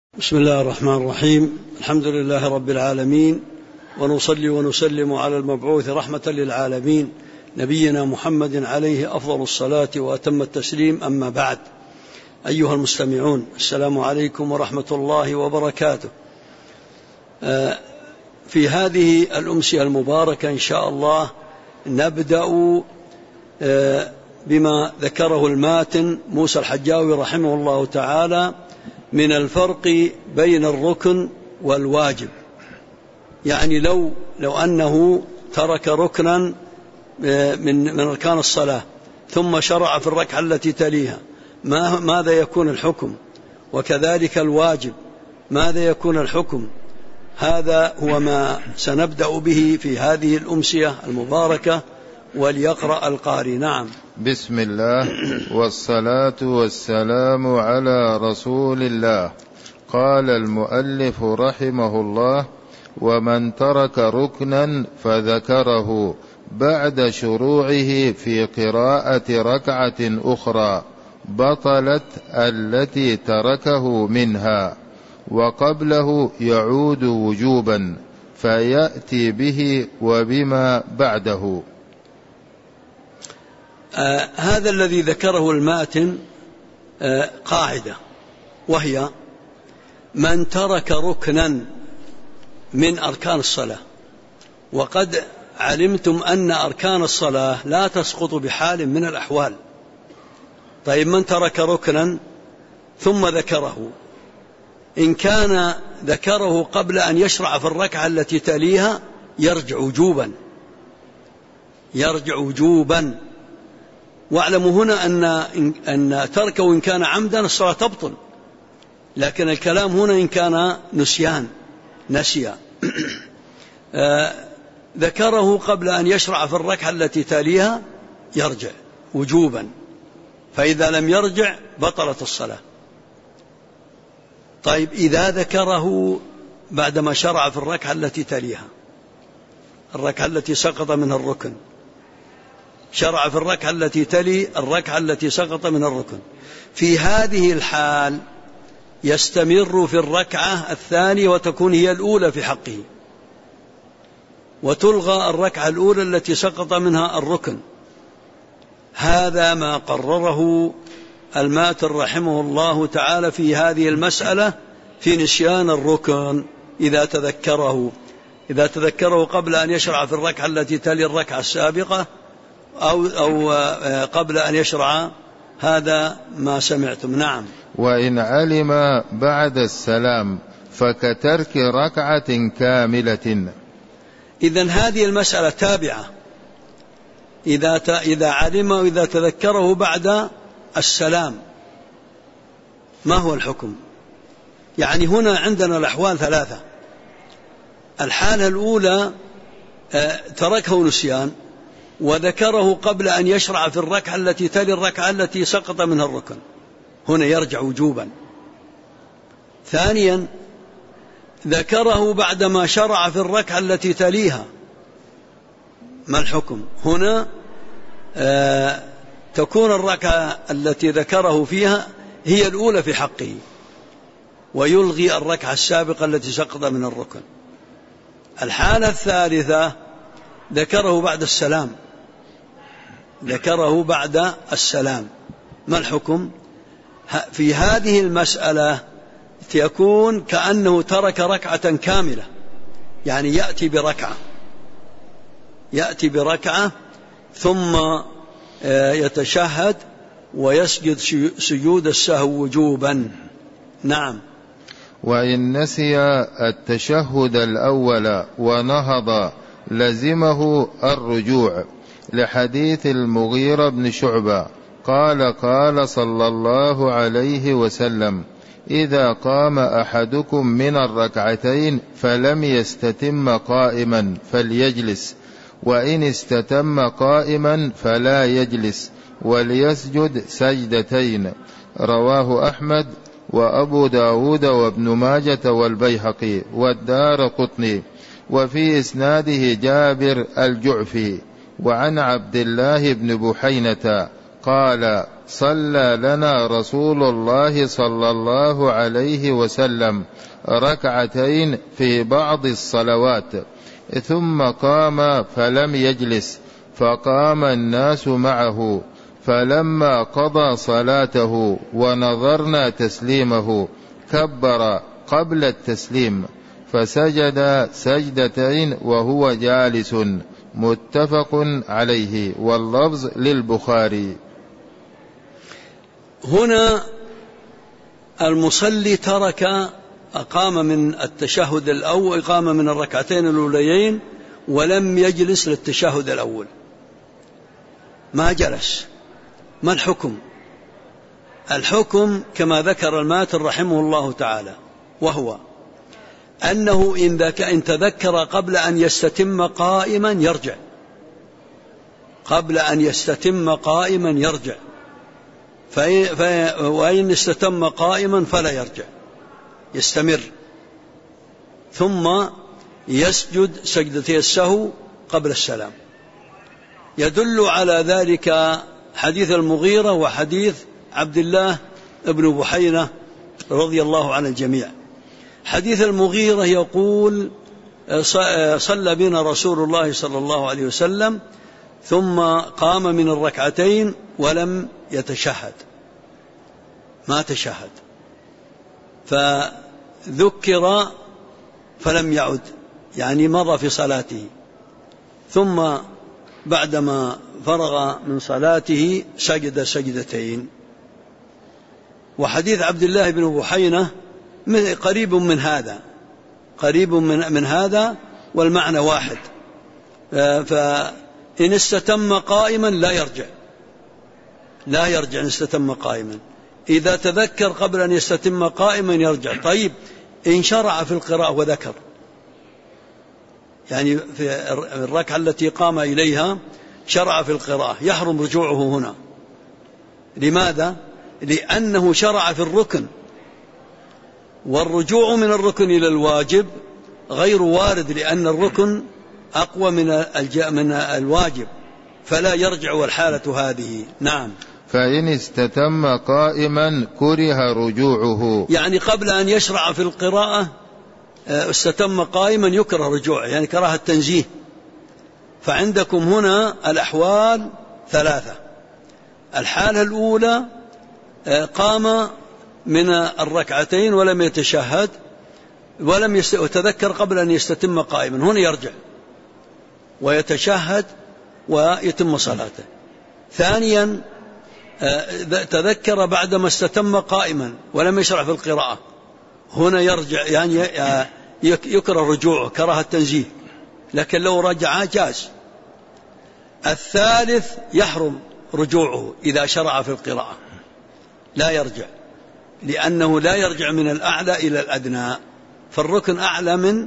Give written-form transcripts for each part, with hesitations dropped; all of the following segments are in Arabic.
بسم الله الرحمن الرحيم. الحمد لله رب العالمين، ونصلي ونسلم على المبعوث رحمة للعالمين نبينا محمد عليه أفضل الصلاة وأتم التسليم. أما بعد، أيها المستمعون، السلام عليكم ورحمة الله وبركاته. في هذه الأمسية المباركة إن شاء الله نبدأ بما ذكره الماتن موسى الحجاوي رحمه الله تعالى من الفرق بين الركن والواجب. يعني لو أنه ترك ركنا من أركان الصلاة ثم شرع في الركعة التي تليها، ماذا يكون الحكم؟ وكذلك الواجب ماذا يكون الحكم؟ هذا هو ما سنبدأ به في هذه الأمسية المباركة، وليقرأ القارئ. نعم. بسم الله والصلاة والسلام على رسول الله. قال المؤلف رحمه الله: ومن ترك ركنا فذكره بعد شروعه في قراءة ركعة أخرى بطلت التي تركه منها، وقبله يعود وجوبا فيأتي به وبما بعده. هذا الذي ذكره الماتن قاعدة، وهي: من ترك ركنا من أركان الصلاة، وقد علمتم أن أركان الصلاة لا تسقط بحال من الأحوال. طيب، من ترك ركنا ثم ذكره، إن كان ذكره قبل أن يشرع في الركعة التي تليها يرجع وجوبا. واعلموا هنا أن تركه إن كان عمدا الصلاة تبطل، لكن الكلام هنا إن كان نسيا ذكره قبل أن يشرع في الركعة التي تليها يرجع وجوبا، فإذا لم يرجع بطلت الصلاة. طيب، إذا ذكره بعدما شرع في الركعة التي تليها، الركعة التي سقط منها الركن، شرع في الركعة التي تلي الركعة التي سقط من الركن، في هذه الحال يستمر في الركعة الثانية وتكون هي الأولى في حقه، وتلغى الركعة الأولى التي سقط منها الركن. هذا ما قرره الماتن رحمه الله تعالى في هذه المسألة في نسيان الركن إذا تذكره قبل أن يشرع في الركعة التي تلي الركعة السابقة أو قبل أن يشرع. هذا ما سمعتم. نعم. وإن علم بعد السلام فكترك ركعة كاملة. إذن هذه المسألة تابعة. إذا علم وإذا تذكره بعد السلام، ما هو الحكم؟ يعني هنا عندنا الأحوال ثلاثة. الحالة الأولى تركه نسيان وذكره قبل أن يشرع في الركعة التي تلي الركعة التي سقط منها الركن، هنا يرجع وجوبا. ثانيا، ذكره بعدما شرع في الركعة التي تليها، ما الحكم؟ هنا تكون الركعة التي ذكره فيها هي الأولى في حقه، ويلغي الركعة السابقة التي سقط من الركن. الحالة الثالثة ذكره بعد السلام، ما الحكم؟ في هذه المسألة يكون كأنه ترك ركعة كاملة، يعني يأتي بركعة ثم يتشهد ويسجد سجود السهو وجوبا. نعم. وإن نسي التشهد الأول ونهض لزمه الرجوع، لحديث المغيرة بن شعبة قال صلى الله عليه وسلم: إذا قام أحدكم من الركعتين فلم يستتم قائما فليجلس، وإن استتم قائما فلا يجلس، وليسجد سجدتين. رواه أحمد وأبو داود وابن ماجة والبيهقي والدارقطني، وفي إسناده جابر الجعفي. وعن عبد الله بن بحينة قال: صلى لنا رسول الله صلى الله عليه وسلم ركعتين في بعض الصلوات ثم قام فلم يجلس، فقام الناس معه، فلما قضى صلاته ونظرنا تسليمه كبر قبل التسليم فسجد سجدتين وهو جالس، متفق عليه، واللفظ للبخاري. هنا المصلي أقام من التشهد الأول، قام من الركعتين الأوليين ولم يجلس للتشهد الأول، ما جلس. ما الحكم؟ الحكم كما ذكر الماتن رحمه الله تعالى، وهو أنه إن تذكر قبل أن يستتم قائما يرجع، قبل أن يستتم قائما يرجع، وإن استتم قائما فلا يرجع، يستمر، ثم يسجد سجدتي السهو قبل السلام. يدل على ذلك حديث المغيرة وحديث عبد الله بن بحينة رضي الله عن الجميع. حديث المغيرة يقول: صلى بنا رسول الله صلى الله عليه وسلم ثم قام من الركعتين ولم يتشهد، ما تشهد، فذكر فلم يعد، يعني مضى في صلاته، ثم بعدما فرغ من صلاته سجد سجدتين. وحديث عبد الله بن بحينة قريب من هذا، قريب من هذا، والمعنى واحد. فإن استتم قائما لا يرجع، لا يرجع إن استتم قائما. إذا تذكر قبل أن يستتم قائما يرجع. طيب، إن شرع في القراءة وذكر، يعني في الركعة التي قام إليها شرع في القراءة، يحرم رجوعه هنا. لماذا؟ لأنه شرع في الركن، والرجوع من الركن إلى الواجب غير وارد، لأن الركن أقوى من الواجب، فلا يرجع، والحالة هذه. نعم. فإن استتم قائما كره رجوعه، يعني قبل أن يشرع في القراءة استتم قائما يكره رجوعه، يعني كراهة تنزيه. فعندكم هنا الأحوال ثلاثة. الحالة الأولى قام من الركعتين ولم يتشهد وتذكر قبل أن يستتم قائما، هنا يرجع ويتشهد ويتم صلاته. ثانيا تذكر بعدما استتم قائما ولم يشرع في القراءة، هنا يرجع، يعني يكره رجوعه كراهة تنزيه، لكن لو رجع جاز. الثالث يحرم رجوعه إذا شرع في القراءة، لا يرجع، لأنه لا يرجع من الأعلى إلى الأدنى، فالركن أعلى من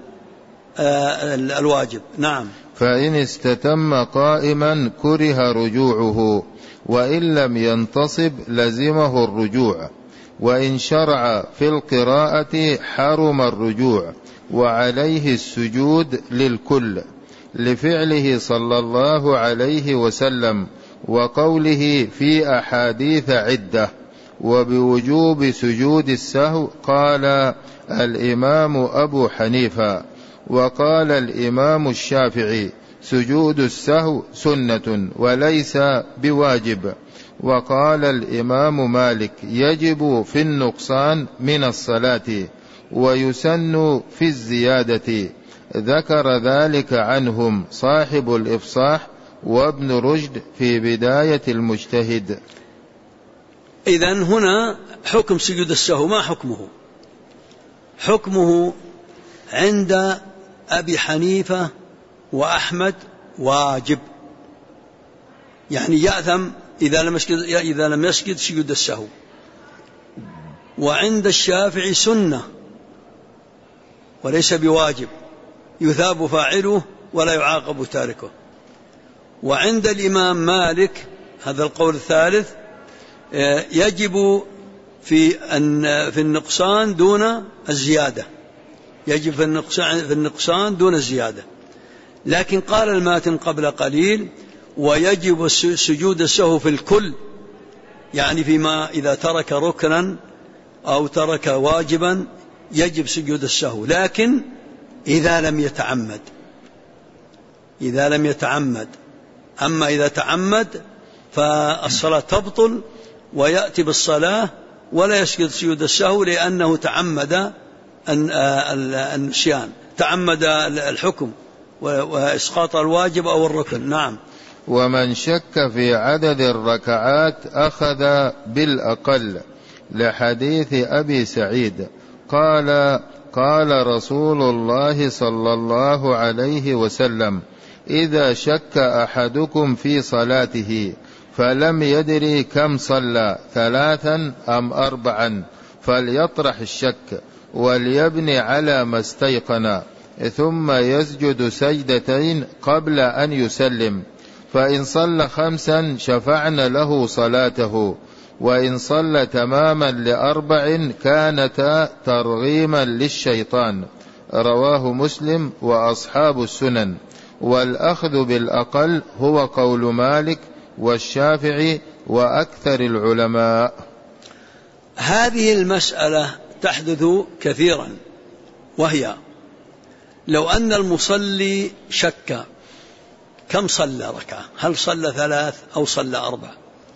الواجب. نعم. فإن استتم قائما كره رجوعه، وإن لم ينتصب لزمه الرجوع، وإن شرع في القراءة حرم الرجوع، وعليه السجود للكل، لفعله صلى الله عليه وسلم وقوله في أحاديث عدة. وبوجوب سجود السهو قال الإمام أبو حنيفة، وقال الإمام الشافعي سجود السهو سنة وليس بواجب، وقال الإمام مالك يجب في النقصان من الصلاة ويسن في الزيادة. ذكر ذلك عنهم صاحب الإفصاح وابن رشد في بداية المجتهد. إذن هنا حكم سجود السهو، ما حكمه؟ حكمه عند أبي حنيفة وأحمد واجب، يعني يأثم إذا لم يسجد سجود السهو. وعند الشافعي سنة وليس بواجب، يثاب فاعله ولا يعاقب تاركه. وعند الإمام مالك هذا القول الثالث يجب في النقصان دون الزيادة، يجب في النقصان دون الزيادة. لكن قال الماتن قبل قليل ويجب سجود السهو في الكل، يعني فيما إذا ترك ركنا أو ترك واجبا يجب سجود السهو، لكن إذا لم يتعمد. أما إذا تعمد فالصلاة تبطل ويأتي بالصلاة ولا يسجد سجود السهو، لأنه تعمد النسيان، تعمد الحكم وإسقاط الواجب أو الركن. نعم. ومن شك في عدد الركعات أخذ بالأقل، لحديث أبي سعيد قال رسول الله صلى الله عليه وسلم: إذا شك أحدكم في صلاته فلم يدري كم صلى 3 أم 4 فليطرح الشك وليبني على ما استيقن، ثم يسجد سجدتين قبل أن يسلم، فإن صلى 5 شفعنا له صلاته، وإن صلى تماما ل4 كانتا ترغيما للشيطان. رواه مسلم وأصحاب السنن. والأخذ بالأقل هو قول مالك والشافعي وأكثر العلماء. هذه المسألة تحدث كثيرا، وهي لو أن المصلي شك كم صلى ركعة، هل صلى 3 أو صلى 4،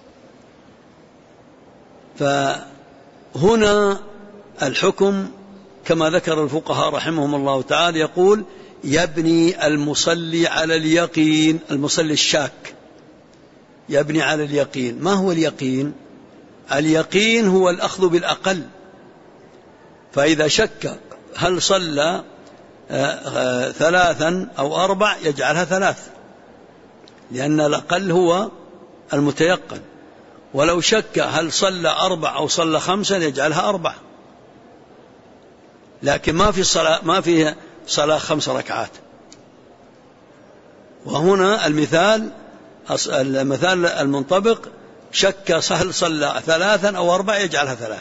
فهنا الحكم كما ذكر الفقهاء رحمهم الله تعالى، يقول: يبني المصلي على اليقين. المصلي الشاك يبني على اليقين. ما هو اليقين؟ اليقين هو الأخذ بالأقل. فإذا شك هل صلى 3 أو 4 يجعلها 3، لأن الأقل هو المتيقن. ولو شك هل صلى 4 أو صلى 5 يجعلها 4. لكن ما في صلاة 5 ركعات. وهنا المثال المنطبق: شك هل صلى 3 أو 4 يجعلها 3.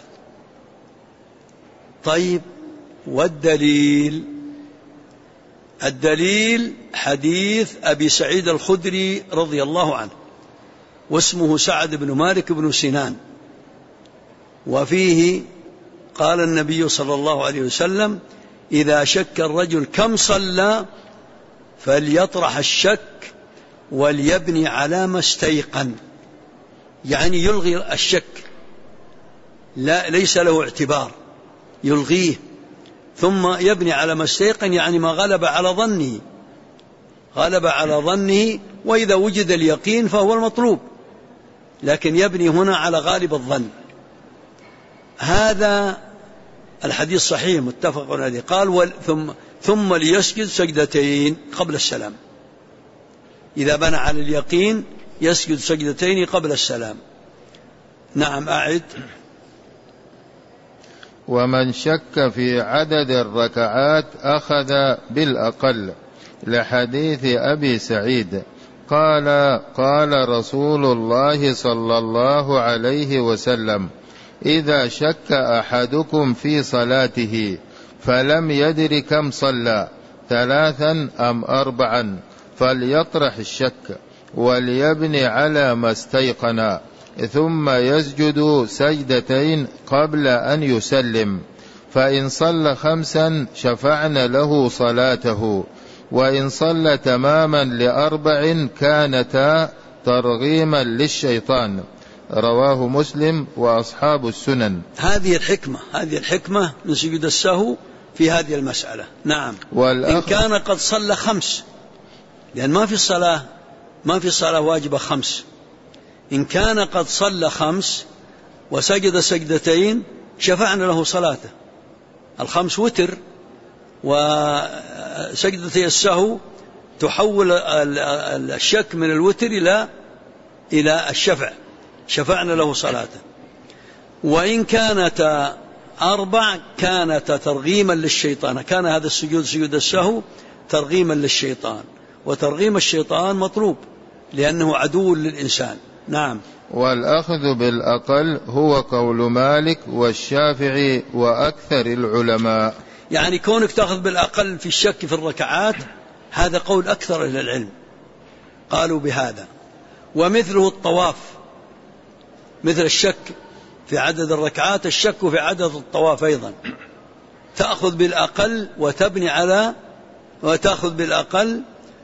طيب، والدليل؟ الدليل حديث أبي سعيد الخدري رضي الله عنه، واسمه سعد بن مالك بن سنان، وفيه قال النبي صلى الله عليه وسلم: إذا شك الرجل كم صلى فليطرح الشك وليبني على ما استيقن. يعني يلغي الشك، ليس له اعتبار، يلغيه، ثم يبني على ما استيقن، يعني ما غلب على ظنه، وإذا وجد اليقين فهو المطلوب، لكن يبني هنا على غالب الظن. هذا الحديث صحيح متفق عليه. قال: ثم ليسجد سجدتين قبل السلام. إذا بنى على اليقين يسجد سجدتين قبل السلام. نعم، أعد. ومن شك في عدد الركعات أخذ بالأقل، لحديث أبي سعيد قال رسول الله صلى الله عليه وسلم: إذا شك أحدكم في صلاته فلم يدر كم صلى 3 أم 4 فليطرح الشك وليبني على ما استيقن، ثم يسجد سجدتين قبل أن يسلم، فإن صلى 5 شفعنا له صلاته، وإن صلى تماما ل4 كانتا ترغيما للشيطان. رواه مسلم وأصحاب السنن. هذه الحكمة من سجود السهو في هذه المسألة. نعم. إن كان قد صلى 5، لأن ما في صلاة واجبة 5. إن كان قد صلى 5 وسجد سجدتين شفعنا له صلاته. 5 وتر، وسجدتي السهو تحول الشك من الوتر إلى الشفع، شفعنا له صلاته. وإن كانت 4 كانت ترغيما للشيطان. كان هذا سجود السهو ترغيما للشيطان، وترغيم الشيطان مطلوب لأنه عدو للإنسان. نعم. والأخذ بالأقل هو قول مالك والشافعي وأكثر العلماء. يعني كونك تأخذ بالأقل في الشك في الركعات هذا قول أكثر أهل العلم، قالوا بهذا. ومثله الطواف، مثل الشك في عدد الركعات، الشك في عدد الطواف أيضا. تأخذ بالأقل وتبني على، وتأخذ بالأقل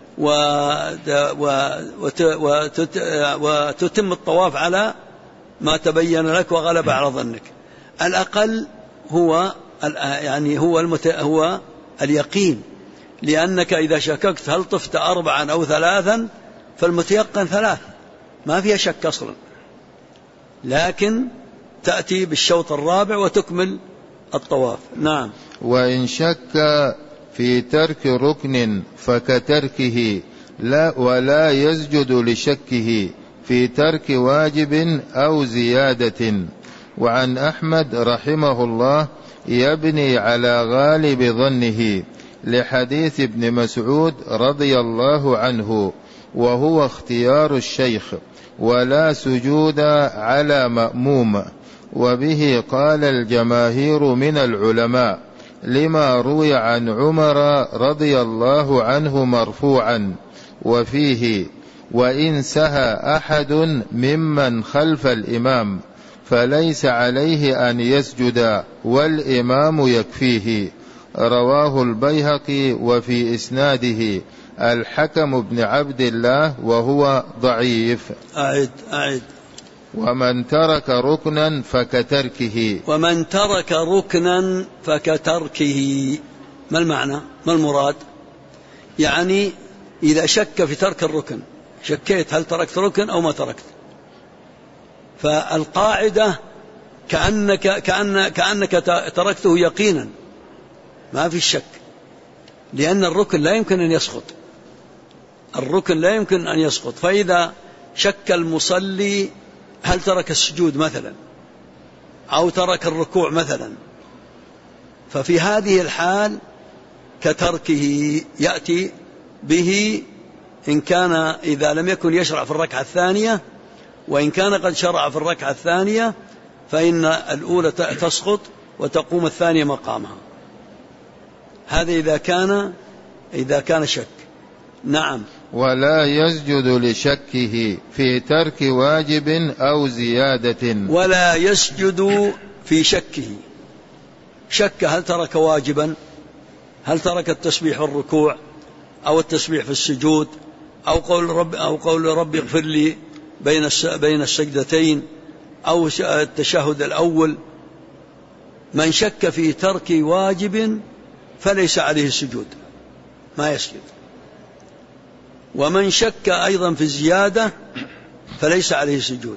وتتم الطواف على ما تبين لك وغلب على ظنك. الأقل هو يعني هو اليقين، لأنك إذا شككت هل طفت 4 أو 3 فالمتيقن 3 ما فيها شك أصلا، لكن تأتي بالشوط الرابع وتكمل الطواف. نعم. وإن شك في ترك ركن فكتركه، لا ولا يسجد لشكه في ترك واجب أو زيادة. وعن أحمد رحمه الله يبني على غالب ظنه، لحديث ابن مسعود رضي الله عنه، وهو اختيار الشيخ، ولا سجود على مأموم. وبه قال الجماهير من العلماء، لما روي عن عمر رضي الله عنه مرفوعا، وفيه: وإن سهى أحد ممن خلف الإمام فليس عليه أن يسجد والإمام يكفيه. رواه البيهقي، وفي إسناده الحكم بن عبد الله وهو ضعيف. أعد. ومن ترك ركنا فكتركه. ومن ترك ركنا فكتركه، ما المعنى؟ ما المراد؟ يعني إذا شك في ترك الركن، شكيت هل تركت ركن أو ما تركت، فالقاعدة كأنك تركته يقينا، ما في شك، لأن الركن لا يمكن أن يسقط، الركن لا يمكن أن يسقط. فإذا شك المصلي هل ترك السجود مثلا أو ترك الركوع مثلا، ففي هذه الحال كتركه يأتي به إن كان إذا لم يكن يشرع في الركعة الثانية، وإن كان قد شرع في الركعة الثانية فإن الأولى تسقط وتقوم الثانية مقامها. هذا إذا كان شك. نعم. ولا يسجد لشكه في ترك واجب أو زيادة. ولا يسجد في شكه، شك هل ترك واجبا، هل ترك التسبيح في الركوع أو التسبيح في السجود أو قول رب اغفر لي بين السجدتين أو التشهد الأول. من شك في ترك واجب فليس عليه السجود، ما يسجد. ومن شك أيضا في الزيادة فليس عليه سجود،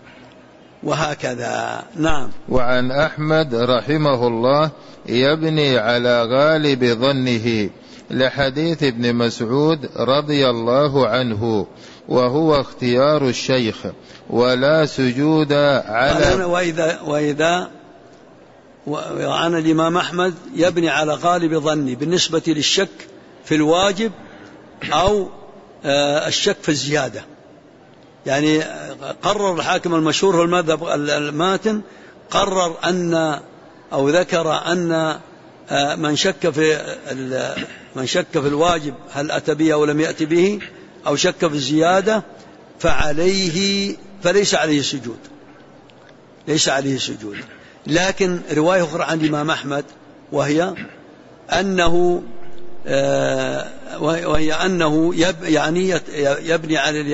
وهكذا. نعم. وعن أحمد رحمه الله يبني على غالب ظنه، لحديث ابن مسعود رضي الله عنه، وهو اختيار الشيخ، ولا سجود على. وإذا وعن الإمام أحمد يبني على غالب ظنه بالنسبة للشك في الواجب أو الشك في الزيادة. يعني قرر الحاكم المشهور في المذهب الماتن، قرر أن أو ذكر أن من شك في الواجب هل أتى به أو لم يأتي به، أو شك في الزيادة فليس عليه سجود، ليس عليه سجود. لكن رواية أخرى عن الإمام أحمد وهي أنه يعني يبني على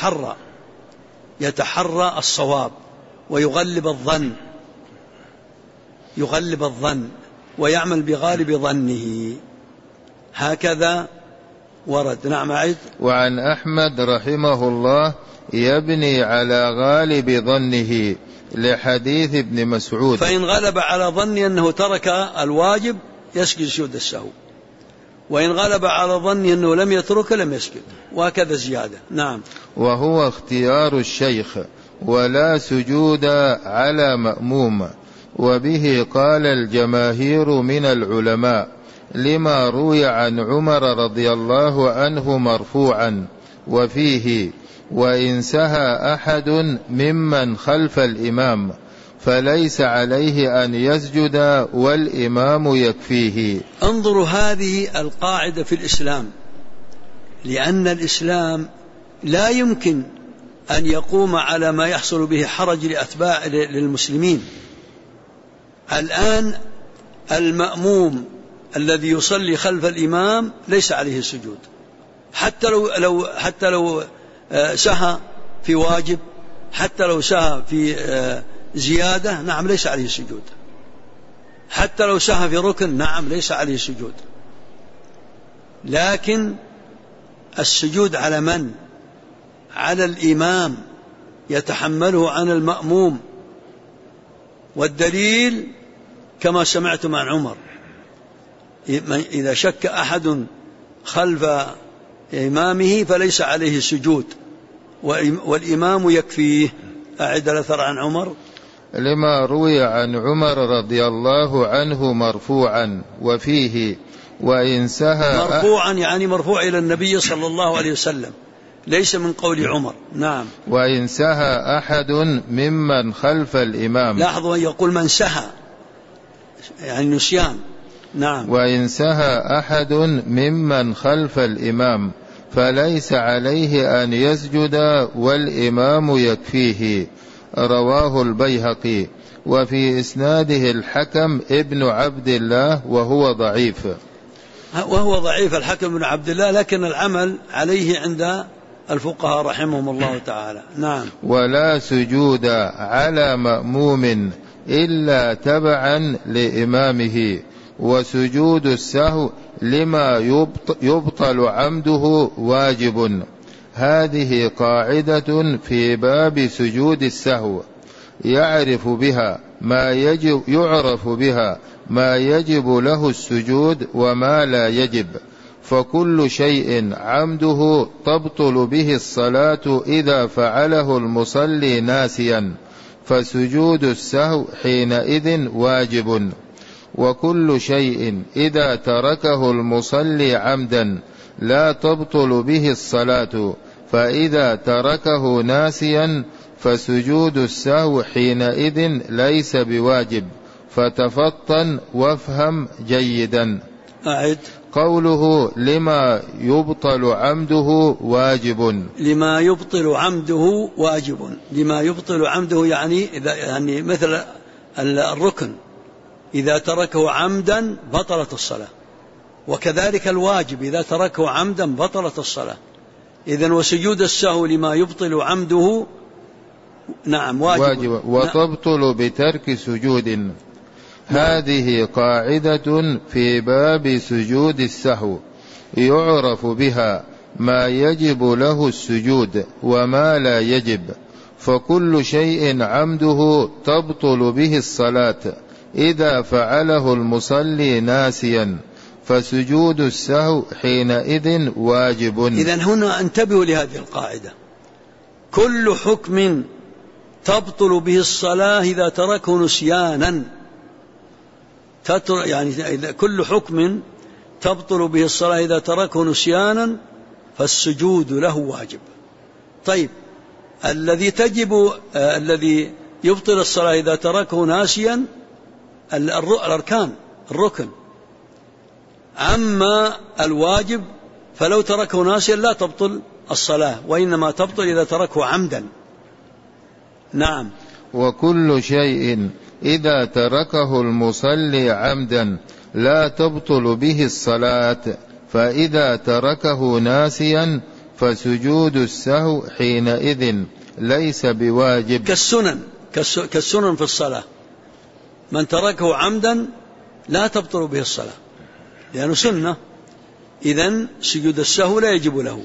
يتحرى الصواب ويغلب الظن ويعمل بغالب ظنه، هكذا ورد. نعم. أعد. وعن أحمد رحمه الله يبني على غالب ظنه، لحديث ابن مسعود. فإن غلب على ظني أنه ترك الواجب يسجد سجود السهو، وإن غلب على ظني أنه لم يترك لم يسجد، وهكذا زيادة. نعم. وهو اختيار الشيخ، ولا سجود على مأموم. وبه قال الجماهير من العلماء، لما روي عن عمر رضي الله عنه مرفوعا، وفيه: وإن سهى أحد ممن خلف الإمام فليس عليه أن يسجد والإمام يكفيه. انظروا هذه القاعدة في الإسلام، لأن الإسلام لا يمكن أن يقوم على ما يحصل به حرج لأتباع للمسلمين. الآن المأموم الذي يصلي خلف الإمام ليس عليه سجود، حتى لو سهى في واجب، حتى لو سهى في زيادة، نعم ليس عليه سجود. حتى لو سهى في ركن، نعم ليس عليه سجود. لكن السجود على من؟ على الإمام يتحمله عن المأموم. والدليل كما سمعتم عن عمر: إذا شك أحد خلف إمامه فليس عليه سجود والإمام يكفيه. أعد الأثر عن عمر. لما روي عن عمر رضي الله عنه مرفوعا، وفيه: وإن سهى. مرفوعا يعني مرفوع إلى النبي صلى الله عليه وسلم، ليس من قول عمر. نعم. وإن سهى أحد ممن خلف الإمام. لاحظوا يقول من سهى يعني نسيان. نعم. وإن سهى أحد ممن خلف الإمام فليس عليه أن يسجد والإمام يكفيه. رواه البيهقي. وفي إسناده الحكم ابن عبد الله وهو ضعيف. الحكم بن عبد الله، لكن العمل عليه عند الفقهاء رحمهم الله تعالى. نعم. ولا سجود على مأموم إلا تبعا لإمامه. وسجود السهو لما يبطل عمده واجب. هذه قاعدة في باب سجود السهو يعرف بها ما يجب له السجود وما لا يجب. فكل شيء عمده تبطل به الصلاة إذا فعله المصلي ناسيا، فسجود السهو حينئذ واجب. وكل شيء إذا تركه المصلي عمدا لا تبطل به الصلاة، فإذا تركه ناسيا فسجود السهو حينئذ ليس بواجب. فتفطن وافهم جيدا. أعد. قوله لما يبطل عمده واجب. لما يبطل عمده واجب. لما يبطل عمده يعني مثل الركن إذا تركه عمدا بطلت الصلاة، وكذلك الواجب إذا تركه عمدا بطلت الصلاة. إذن وسجود السهو لما يبطل عمده نعم واجب. وتبطل بترك سجود. هذه قاعدة في باب سجود السهو يعرف بها ما يجب له السجود وما لا يجب. فكل شيء عمده تبطل به الصلاة إذا فعله المصلي ناسيا، فسجود السهو حينئذ واجب. إذن هنا انتبهوا لهذه القاعدة: كل حكم تبطل به الصلاة إذا تركه نسيانا، يعني كل حكم تبطل به الصلاة إذا تركه نسيانا فالسجود له واجب. طيب، الذي يبطل الصلاة إذا تركه ناسيا الأركان، الركن. أما الواجب فلو تركه ناسيا لا تبطل الصلاة، وإنما تبطل إذا تركه عمدا. نعم. وكل شيء إذا تركه المصلي عمدا لا تبطل به الصلاة، فإذا تركه ناسيا فسجود السهو حينئذ ليس بواجب. كالسنن في الصلاة، من تركه عمدا لا تبطل به الصلاة لأنه سنة، إذن سجود السهو لا يجب له.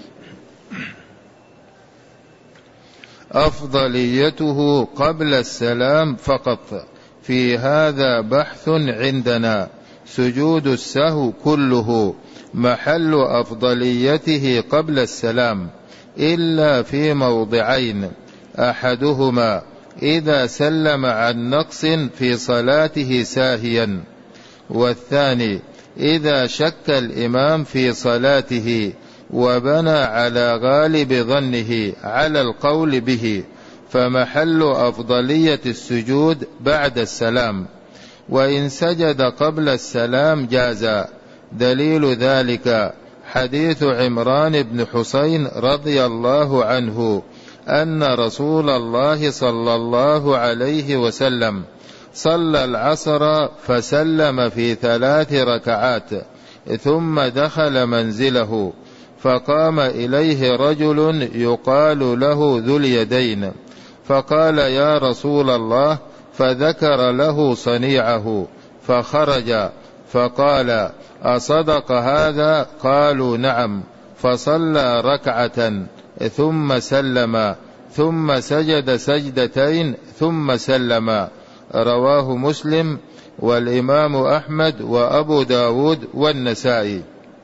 أفضليته قبل السلام فقط. في هذا بحث عندنا. سجود السهو كله محل أفضليته قبل السلام إلا في موضعين: أحدهما إذا سلم عن نقص في صلاته ساهيا، والثاني إذا شك الإمام في صلاته وبنى على غالب ظنه على القول به، فمحل أفضلية السجود بعد السلام. وإن سجد قبل السلام جاز. دليل ذلك حديث عمران بن حسين رضي الله عنه أن رسول الله صلى الله عليه وسلم صلى العصر فسلم في 3 ركعات ثم دخل منزله، فقام إليه رجل يقال له ذو اليدين فقال: يا رسول الله، فذكر له صنيعه، فخرج فقال: أصدق هذا؟ قالوا: نعم. فصلى ركعة ثم سلم، ثم سجد سجدتين ثم سلم. رواه مسلم والإمام أحمد وأبو داود والنسائي.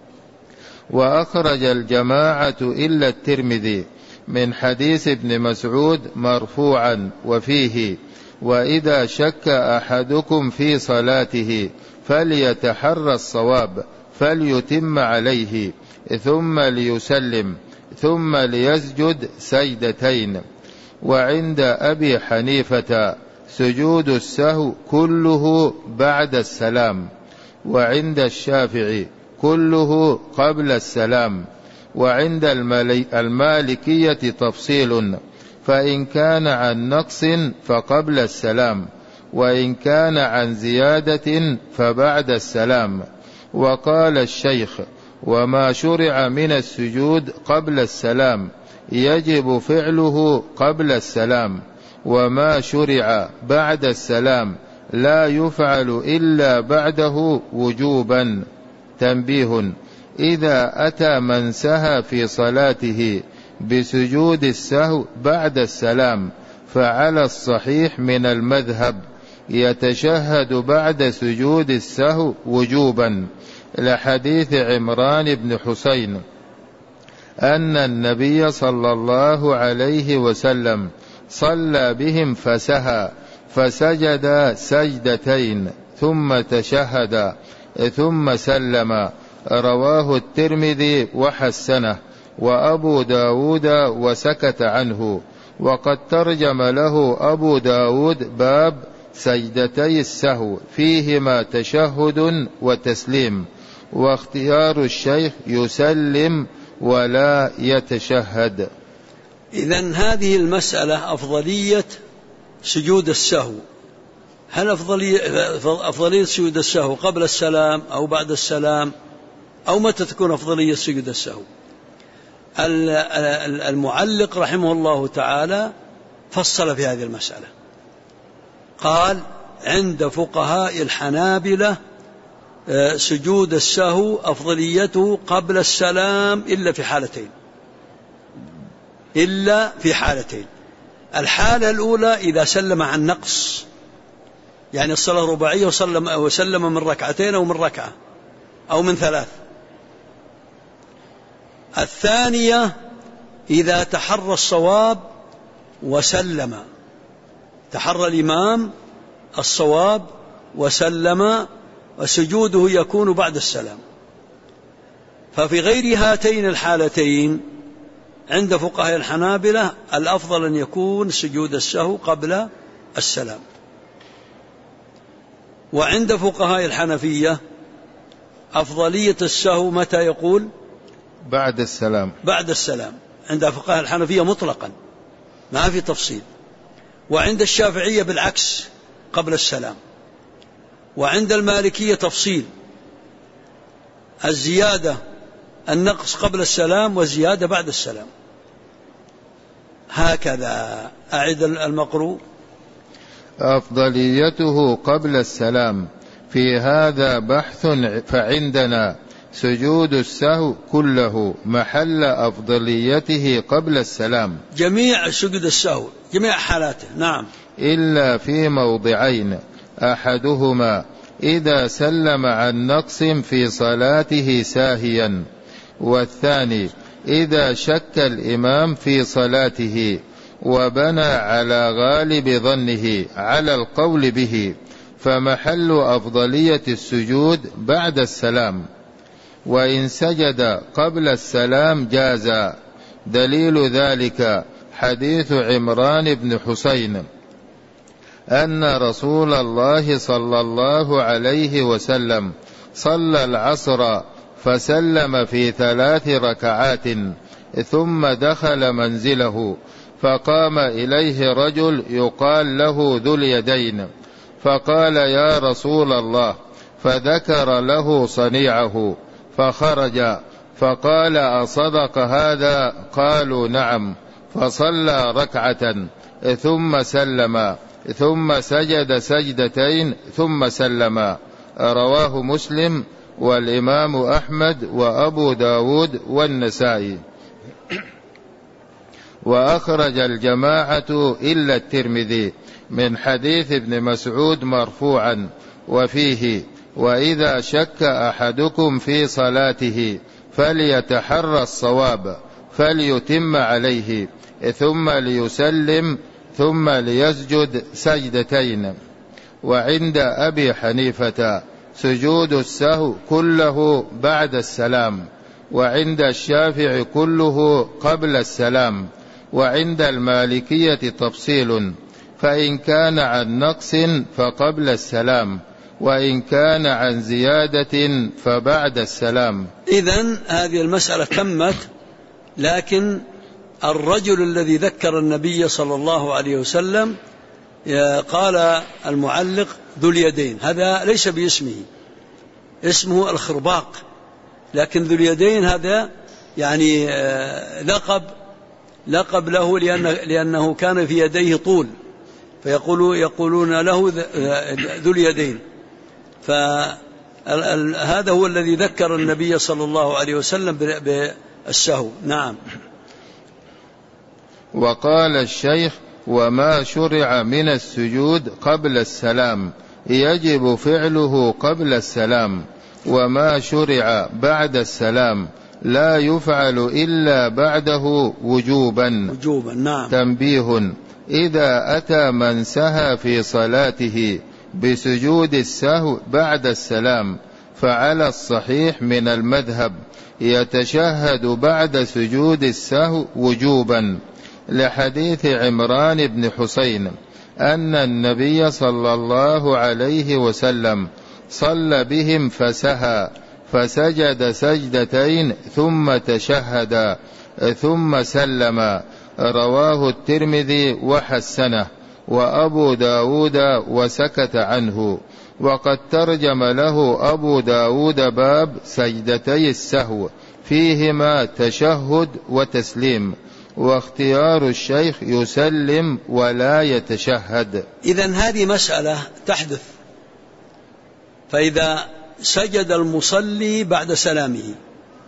وأخرج الجماعة إلا الترمذي من حديث ابن مسعود مرفوعا وفيه: وإذا شك أحدكم في صلاته فليتحرى الصواب فليتم عليه ثم ليسلم ثم ليسجد سجدتين. وعند أبي حنيفة سجود السهو كله بعد السلام، وعند الشافعي كله قبل السلام، وعند المالكية تفصيل، فإن كان عن نقص فقبل السلام، وإن كان عن زيادة فبعد السلام. وقال الشيخ: وما شرع من السجود قبل السلام يجب فعله قبل السلام، وما شرع بعد السلام لا يفعل إلا بعده وجوبا. تنبيه: إذا أتى من سهى في صلاته بسجود السهو بعد السلام فعلى الصحيح من المذهب يتشهد بعد سجود السهو وجوبا، لحديث عمران بن حسين أن النبي صلى الله عليه وسلم صلى بهم فسهى فسجد سجدتين ثم تشهد ثم سلم. رواه الترمذي وحسنه، وأبو داود وسكت عنه. وقد ترجم له أبو داود باب سجدتي السهو فيهما تشهد وتسليم، واختيار الشيخ يسلم ولا يتشهد. إذن هذه المسألة أفضلية سجود السهو، هل أفضلية سجود السهو قبل السلام أو بعد السلام، أو متى تكون أفضلية سجود السهو؟ المعلق رحمه الله تعالى فصل في هذه المسألة، قال: عند فقهاء الحنابلة سجود السهو أفضليته قبل السلام إلا في حالتين. الحالة الأولى إذا سلم عن نقص، يعني الصلاة رباعية وسلم من ركعتين أو من ركعة أو من 3. الثانية إذا تحرى الصواب وسلم، تحرى الإمام الصواب وسلم، وسجوده يكون بعد السلام. ففي غير هاتين الحالتين عند فقهاء الحنابلة الأفضل أن يكون سجود السهو قبل السلام. وعند فقهاء الحنفية أفضلية السهو متى يقول؟ بعد السلام. بعد السلام عند فقهاء الحنفية مطلقا ما في تفصيل. وعند الشافعية بالعكس قبل السلام. وعند المالكية تفصيل، الزيادة النقص قبل السلام والزيادة بعد السلام. هكذا. أعد المقروء. أفضليته قبل السلام، في هذا بحث، فعندنا سجود السهو كله محل أفضليته قبل السلام، جميع سجود السهو جميع حالاته. نعم. إلا في موضعين: أحدهما إذا سلم عن نقص في صلاته ساهيا، والثاني إذا شك الإمام في صلاته وبنى على غالب ظنه على القول به، فمحل أفضلية السجود بعد السلام، وإن سجد قبل السلام جاز. دليل ذلك حديث عمران بن حسين أن رسول الله صلى الله عليه وسلم صلى العصر فسلم في 3 ركعات ثم دخل منزله، فقام إليه رجل يقال له ذو اليدين فقال يا رسول الله، فذكر له صنيعه فخرج، فقال أصدق هذا؟ قالوا نعم. فصلى ركعة ثم سلم، ثم سجد سجدتين ثم سلم. رواه مسلم والإمام أحمد وأبو داود والنسائي. وأخرج الجماعة إلا الترمذي من حديث ابن مسعود مرفوعا وفيه: وإذا شك أحدكم في صلاته فليتحرى الصواب فليتم عليه، ثم ليسلم ثم ليسجد سجدتين. وعند أبي حنيفة سجود السهو كله بعد السلام، وعند الشافعي كله قبل السلام، وعند المالكية تفصيل، فإن كان عن نقص فقبل السلام، وإن كان عن زيادة فبعد السلام. إذن هذه المسألة تمت، لكن الرجل الذي ذكر النبي صلى الله عليه وسلم قال المعلق ذو اليدين، هذا ليس باسمه، اسمه الخرباق، لكن ذو اليدين هذا يعني لقب له لأنه كان في يديه طول، فيقولون له ذو اليدين. فهذا هو الذي ذكر النبي صلى الله عليه وسلم بالسهو. نعم. وقال الشيخ: وما شرع من السجود قبل السلام يجب فعله قبل السلام، وما شرع بعد السلام لا يفعل إلا بعده وجوبا. نعم. تنبيه: إذا أتى من سهى في صلاته بسجود السهو بعد السلام فعلى الصحيح من المذهب يتشهد بعد سجود السهو وجوبا، لحديث عمران بن حسين أن النبي صلى الله عليه وسلم صلى بهم فسهى فسجد سجدتين ثم تشهد ثم سلم. رواه الترمذي وحسنه، وأبو داود وسكت عنه. وقد ترجم له أبو داود باب سجدتي السهو فيهما تشهد وتسليم، واختيار الشيخ يسلم ولا يتشهد. إذن هذه مسألة تحدث، فإذا سجد المصلي بعد سلامه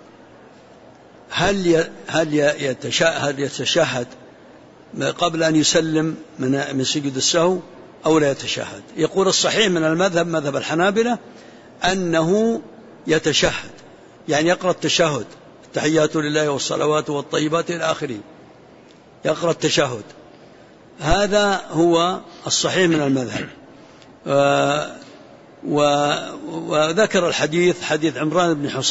هل يتشهد قبل أن يسلم من سجود السهو أو لا يتشهد؟ يقول الصحيح من المذهب، مذهب الحنابلة، أنه يتشهد، يعني يقرأ التشهد، التحيات لله والصلوات والطيبات إلى آخره، يقرأ التشهد. هذا هو الصحيح من المذهب. وذكر الحديث، حديث عمران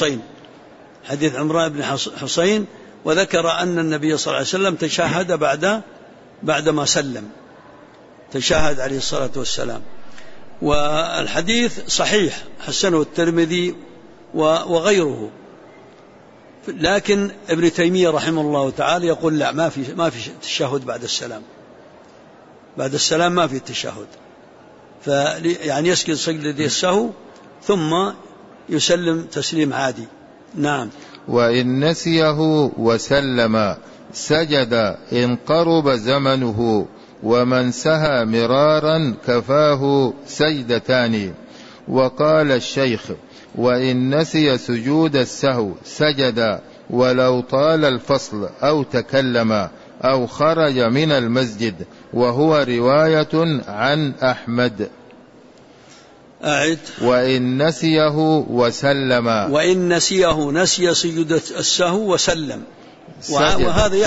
بن حسين، وذكر أن النبي صلى الله عليه وسلم تشهد بعدما سلم، تشهد عليه الصلاة والسلام. والحديث صحيح، حسنه الترمذي وغيره، لكن ابن تيمية رحمه الله تعالى يقول لا، ما في تشهد بعد السلام، بعد السلام ما في التشهد، يعني يسجد سجدة السهو ثم يسلم تسليم عادي. نعم. وإن نسيه وسلم سجد إن قرب زمنه، ومن سهى مرارا كفاه سجدتان. وقال الشيخ: وإن نسي سجود السهو سجد ولو طال الفصل أو تكلم أو خرج من المسجد، وهو رواية عن أحمد. أعد. وإن نسيه وسلم، وإن نسيه، نسي سجود السهو وسلم. وهذا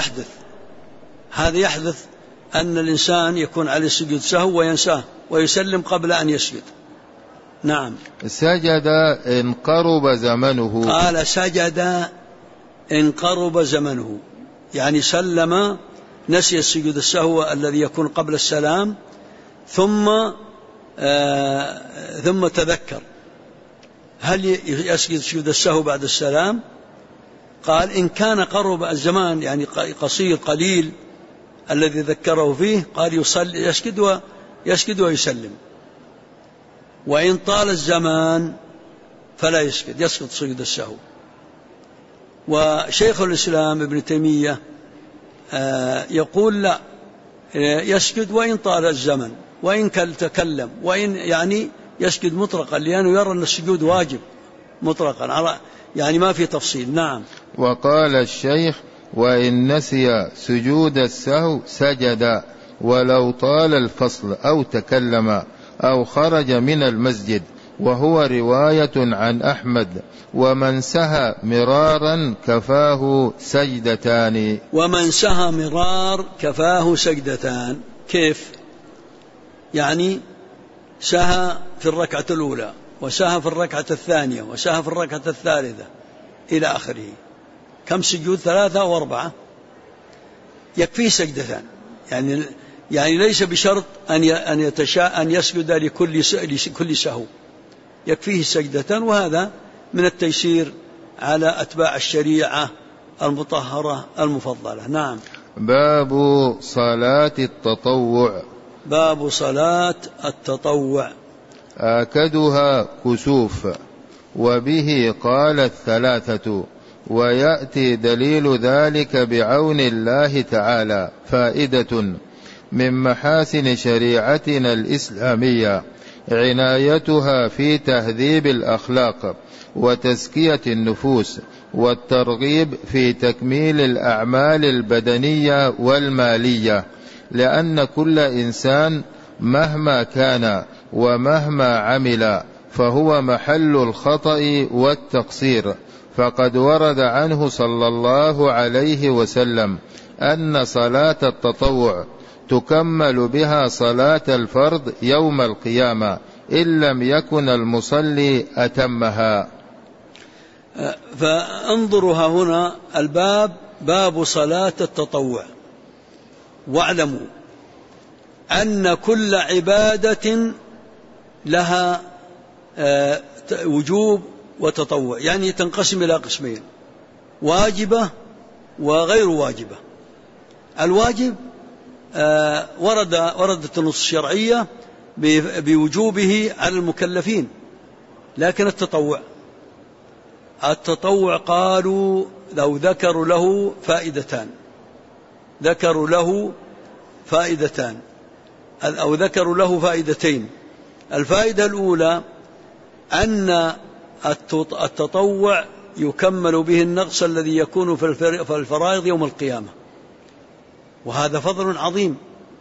يحدث أن الإنسان يكون عليه سجود سهو وينساه ويسلم قبل أن يسجد. نعم. سجد إن قرب زمنه، قال سجد إن قرب زمنه، يعني سلم، نسي السجود السهو الذي يكون قبل السلام، ثم تذكر هل يسجد سجود السهو بعد السلام. قال إن كان قرب الزمان، يعني قصير قليل، الذي ذكره فيه قال يصلي يسجد ويسلم، وإن طال الزمان فلا يسجد سجود السهو. وشيخ الإسلام ابن تيمية يقول لا، يسجد وإن طال الزمن وإن تكلم، وإن يعني يسجد مطلقا، لأنه يرى أن السجود واجب مطلقا، يعني ما في تفصيل. نعم. وقال الشيخ وإن نسي سجود السهو سجد ولو طال الفصل أو تكلم أو خرج من المسجد، وهو رواية عن أحمد. ومن سهى مرارا كفاه سجدتان. ومن سهى مرار كفاه سجدتان. كيف؟ يعني سهى في الركعة الأولى، وسهى في الركعة الثانية، وسهى في الركعة الثالثة إلى آخره. كم سجود؟ 3 أو 4. يكفيه سجدتان. يعني ليس بشرط أن يسجد لكل سهو، يكفيه السجدتان. وهذا من التيسير على أتباع الشريعة المطهرة المفضلة. نعم. باب صلاة التطوع. باب صلاة التطوع. آكدها كسوف، وبه قال الثلاثة، ويأتي دليل ذلك بعون الله تعالى. فائدة من محاسن شريعتنا الإسلامية عنايتها في تهذيب الأخلاق وتزكية النفوس، والترغيب في تكميل الأعمال البدنية والمالية، لأن كل إنسان مهما كان ومهما عمل فهو محل الخطأ والتقصير. فقد ورد عنه صلى الله عليه وسلم أن صلاة التطوع تكمل بها صلاة الفرض يوم القيامة إن لم يكن المصلي أتمها. فانظرها هنا الباب، باب صلاة التطوع. واعلموا أن كل عبادة لها وجوب وتطوع، يعني تنقسم إلى قسمين: واجبة وغير واجبة. الواجب وردت النصوص الشرعية بوجوبه على المكلفين، لكن التطوع قالوا لو ذكروا له فائدتان أو ذكروا له فائدتين. الفائدة الأولى أن التطوع يكمل به النقص الذي يكون في الفرائض يوم القيامة، وهذا فضل عظيم.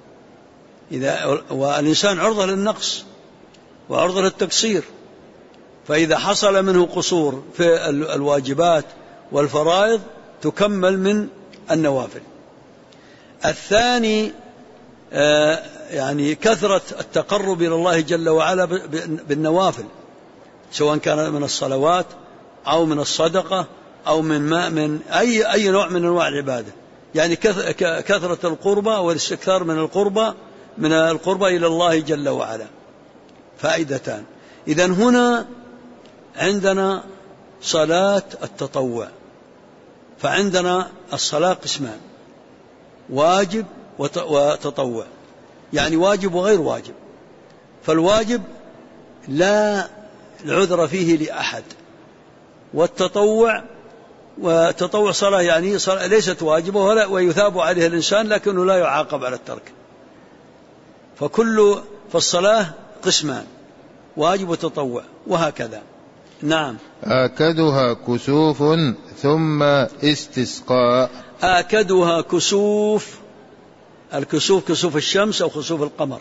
والإنسان عرضة للنقص وعرضة للتقصير، فإذا حصل منه قصور في الواجبات والفرائض تكمل من النوافل. الثاني يعني كثرة التقرب إلى الله جل وعلا بالنوافل، سواء كان من الصلوات أو من الصدقة أو من أي نوع من أنواع العبادة، يعني كثرة القربة والاستكثار من القربة إلى الله جل وعلا. فائدتان. إذن هنا عندنا صلاة التطوع، فعندنا الصلاة قسمان: واجب وتطوع، يعني واجب وغير واجب. فالواجب لا العذر فيه لأحد، والتطوع صلاة يعني صلاة ليست واجبة ويثاب عليها الإنسان لكنه لا يعاقب على الترك. فالصلاة قسمان: واجب وتطوع، وهكذا. نعم. آكدها كسوف ثم استسقاء. آكدها كسوف، الكسوف كسوف الشمس أو كسوف القمر،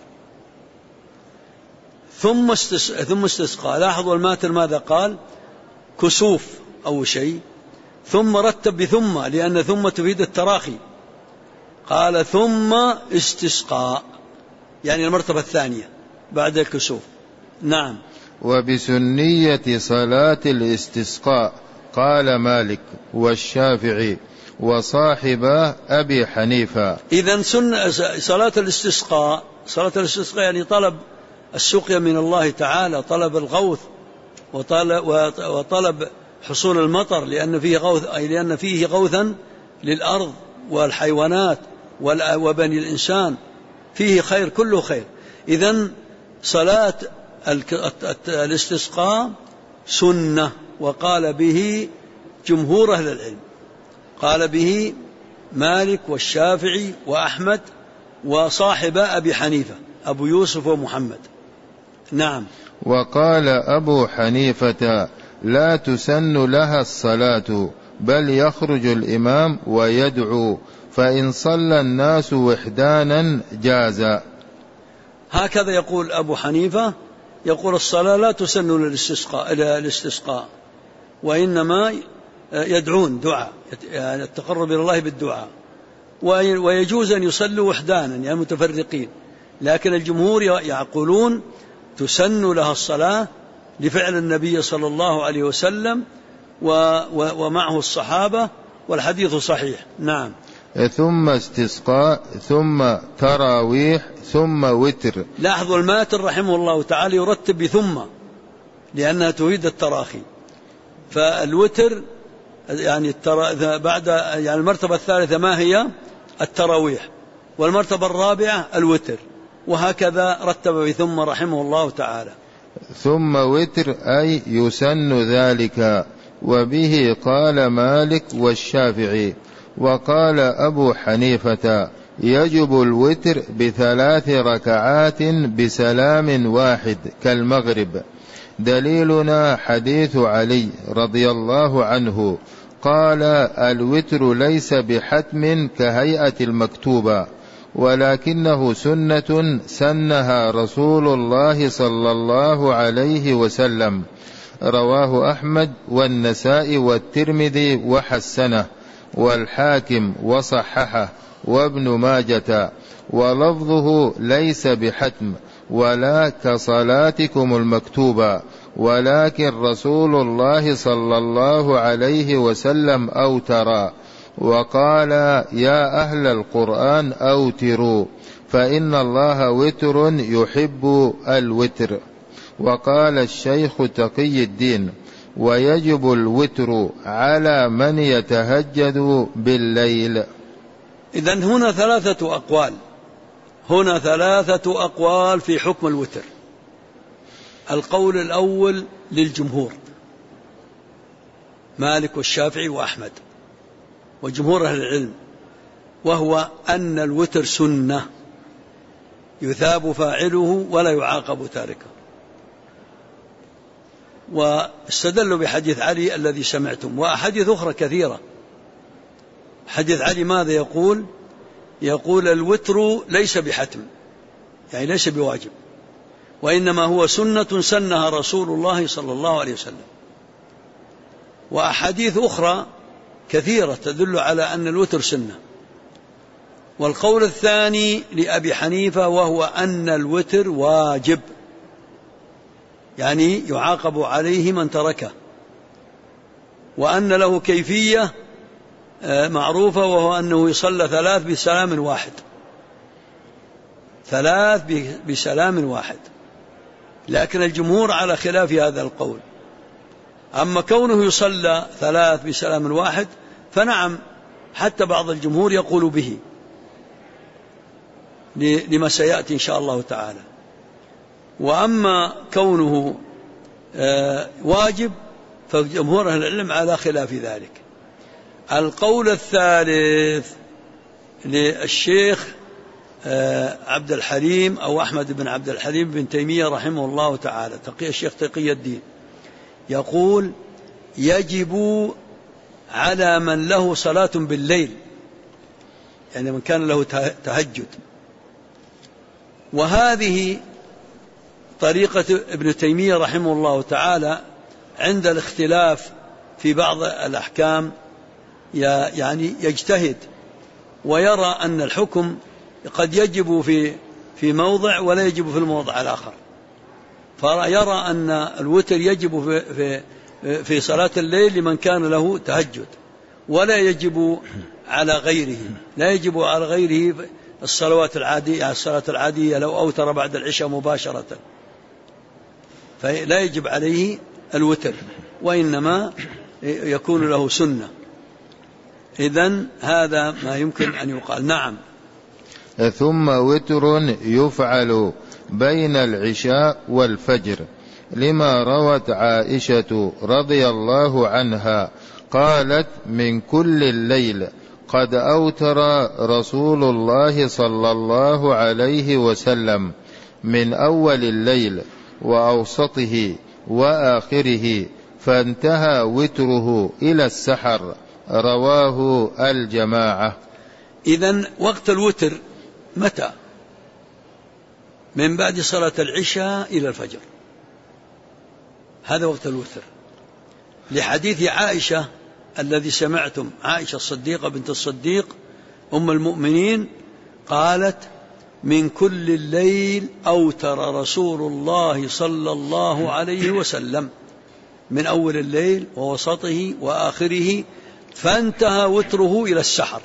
ثم استسقاء. لاحظوا الماتن ماذا قال؟ كسوف أول شيء، ثم رتب بثم لأن ثم تفيد التراخي، قال ثم استسقاء، يعني المرتبة الثانية بعد الكسوف. نعم. وبسنية صلاة الاستسقاء قال مالك والشافعي وصاحب أبي حنيفة. إذن صلاة الاستسقاء يعني طلب السقيا من الله تعالى، طلب الغوث وطلب حصول المطر، لأن فيه غوثا للأرض والحيوانات وبني الإنسان فيه خير، كله خير. إذن صلاة الاستسقاء سنة، وقال به جمهور أهل العلم، قال به مالك والشافعي وأحمد وصاحب أبي حنيفة أبو يوسف ومحمد. نعم. وقال أبو حنيفة لا تسن لها الصلاة، بل يخرج الإمام ويدعو، فإن صلى الناس وحدانا جاز. هكذا يقول أبو حنيفة، يقول الصلاة لا تسن للاستسقاء، وإنما يدعون دعاء، يعني التقرب إلى الله بالدعاء، ويجوز أن يصلوا وحدانا يعني متفرقين، لكن الجمهور يقولون تسن لها الصلاة لفعل النبي صلى الله عليه وسلم ومعه الصحابة، والحديث صحيح. نعم. ثم استسقاء، ثم تراويح، ثم وتر. لاحظوا الماتر رحمه الله تعالى يرتب بثم لأنها تريد التراخي، فالوتر يعني بعد يعني المرتبة الثالثة ما هي؟ التراويح، والمرتبة الرابعة الوتر، وهكذا رتب بثم رحمه الله تعالى. ثم وتر أي يسن ذلك، وبه قال مالك والشافعي. وقال أبو حنيفة يجب الوتر ب3 ركعات بسلام واحد كالمغرب. دليلنا حديث علي رضي الله عنه قال الوتر ليس بحتم كهيئة المكتوبة، ولكنه سنة سنها رسول الله صلى الله عليه وسلم. رواه أحمد والنسائي والترمذي وحسنه، والحاكم وصححه، وابن ماجة، ولفظه ليس بحتم ولا كصلاتكم المكتوبة، ولكن رسول الله صلى الله عليه وسلم أوتر، وقال يا أهل القرآن أوتروا، فإن الله وتر يحب الوتر. وقال الشيخ تقي الدين ويجب الوتر على من يتهجد بالليل. إذن هنا 3 أقوال، هنا 3 أقوال في حكم الوتر. القول الأول للجمهور مالك والشافعي وأحمد وجمهور أهل العلم، وهو أن الوتر سنة يثاب فاعله ولا يعاقب تاركه. واستدلوا بحديث علي الذي سمعتم، وأحاديث أخرى كثيرة. حديث علي ماذا يقول؟ يقول الوتر ليس بحتم، يعني ليس بواجب، وإنما هو سنة سنها رسول الله صلى الله عليه وسلم. وأحاديث أخرى كثيرة تدل على أن الوتر سنة. والقول الثاني لأبي حنيفة وهو أن الوتر واجب، يعني يعاقب عليه من تركه، وأن له كيفية معروفة، وهو أنه يصلى 3 بسلام واحد، 3 بسلام واحد. لكن الجمهور على خلاف هذا القول. أما كونه يصلى 3 بسلام واحد فنعم، حتى بعض الجمهور يقول به لما سيأتي إن شاء الله تعالى. وأما كونه واجب فجمهور أهل العلم على خلاف ذلك. القول الثالث للشيخ عبد الحليم أو أحمد بن عبد الحليم بن تيمية رحمه الله تعالى، الشيخ تقي الدين، يقول يجب على من له صلاة بالليل، يعني من كان له تهجد. وهذه طريقة ابن تيمية رحمه الله تعالى عند الاختلاف في بعض الأحكام، يعني يجتهد ويرى أن الحكم قد يجب في موضع ولا يجب في الموضع الآخر، فيرى أن الوتر يجب في صلاة الليل لمن كان له تهجد، ولا يجب على غيره، لا يجب على غيره الصلوات العادية، يعني الصلاة العادية لو أوتر بعد العشاء مباشرة فلا يجب عليه الوتر، وإنما يكون له سنة. إذن هذا ما يمكن أن يقال. نعم. ثم وتر يفعل بين العشاء والفجر، لما روت عائشة رضي الله عنها قالت: من كل الليل قد أوتر رسول الله صلى الله عليه وسلم، من أول الليل وأوسطه وآخره، فانتهى وتره إلى السحر. رواه الجماعة. إذن وقت الوتر متى؟ من بعد صلاة العشاء إلى الفجر، هذا وقت الوتر، لحديث عائشة الذي سمعتم، عائشة الصديقة بنت الصديق أم المؤمنين قالت: من كل الليل أوتر رسول الله صلى الله عليه وسلم، من أول الليل ووسطه وآخره، فانتهى وتره إلى السحر.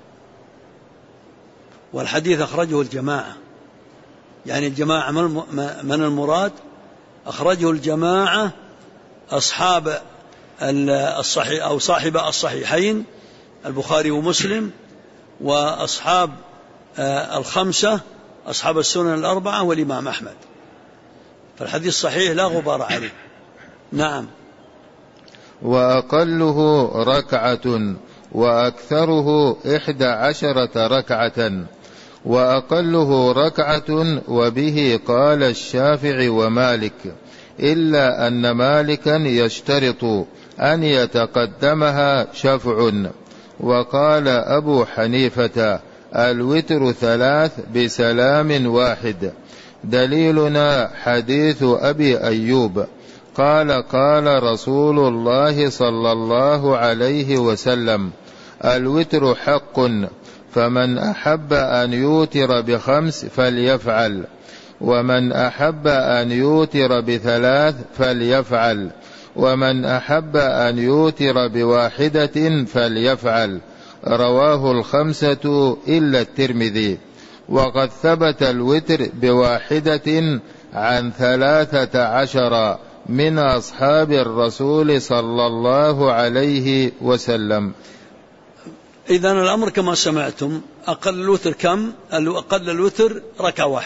والحديث أخرجه الجماعة، يعني الجماعة من المراد؟ أخرجه الجماعة أصحاب الصحيح أو صاحب الصحيحين البخاري ومسلم، وأصحاب الخمسة أصحاب السنن الأربعة، والإمام أحمد. فالحديث صحيح لا غبار عليه. نعم. وأقله ركعة وأكثره 11 ركعة، وأقله ركعة، وبه قال الشافعي ومالك، إلا أن مالكا يشترط أن يتقدمها شفع. وقال أبو حنيفة: الوتر 3 بسلام واحد. دليلنا حديث أبي أيوب قال: قال رسول الله صلى الله عليه وسلم: الوتر حق، فمن أحب أن يوتر ب5 فليفعل، ومن أحب أن يوتر ب3 فليفعل، ومن أحب أن يوتر ب1 فليفعل. رواه 5 إلا الترمذي. وقد ثبت الوتر ب1 عن 13 من أصحاب الرسول صلى الله عليه وسلم. إذن الأمر كما سمعتم، أقل الوتر كم؟ أقل الوتر 1 ركعة،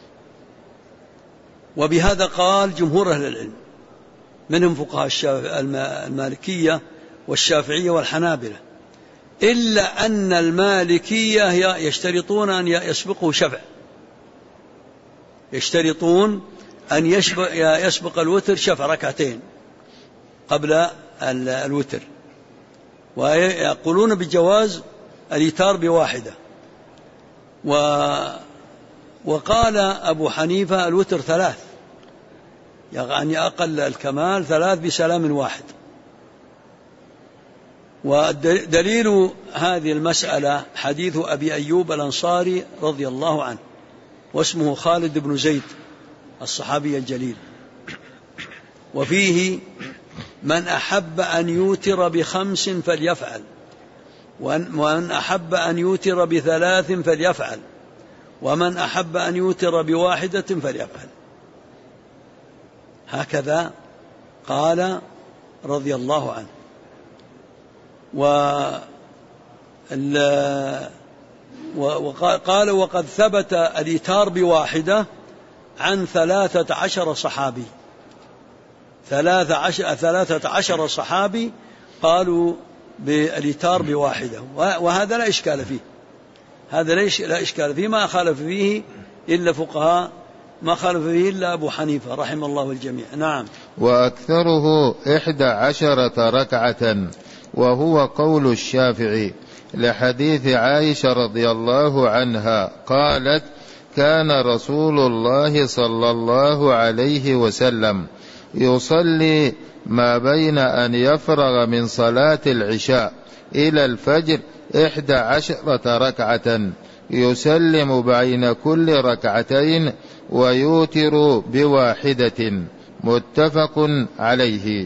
وبهذا قال جمهور أهل العلم، منهم فقهاء المالكية والشافعية والحنابلة، إلا أن المالكية يشترطون أن يسبقه شفع، يشترطون أن يسبق الوتر شفع 2 ركعتين قبل الوتر، ويقولون بجواز الإيتار ب1. وقال أبو حنيفة: الوتر 3، يعني أقل الكمال 3 بسلام واحد. ودليل هذه المسألة حديث أبي أيوب الأنصاري رضي الله عنه، واسمه خالد بن زيد الصحابي الجليل، وفيه: من أحب أن يوتر ب5 فليفعل، ومن أحب أن يوتر ب3 فليفعل، ومن أحب أن يوتر ب1 فليفعل. هكذا قال رضي الله عنه. وقال: وقد ثبت الإيتار ب1 عن 13 صحابي، 13 صحابي قالوا بالإيتار ب1، وهذا لا إشكال فيه، هذا لا إشكال فيه، ما خالف فيه إلا فقهاء، ما خالف فيه إلا أبو حنيفة رحمه الله الجميع. نعم. وأكثره 11 ركعة، وهو قول الشافعي، لحديث عائشة رضي الله عنها قالت: كان رسول الله صلى الله عليه وسلم يصلي ما بين أن يفرغ من صلاة العشاء إلى الفجر 11 ركعة، يسلم بين كل ركعتين ويوتر ب1. متفق عليه.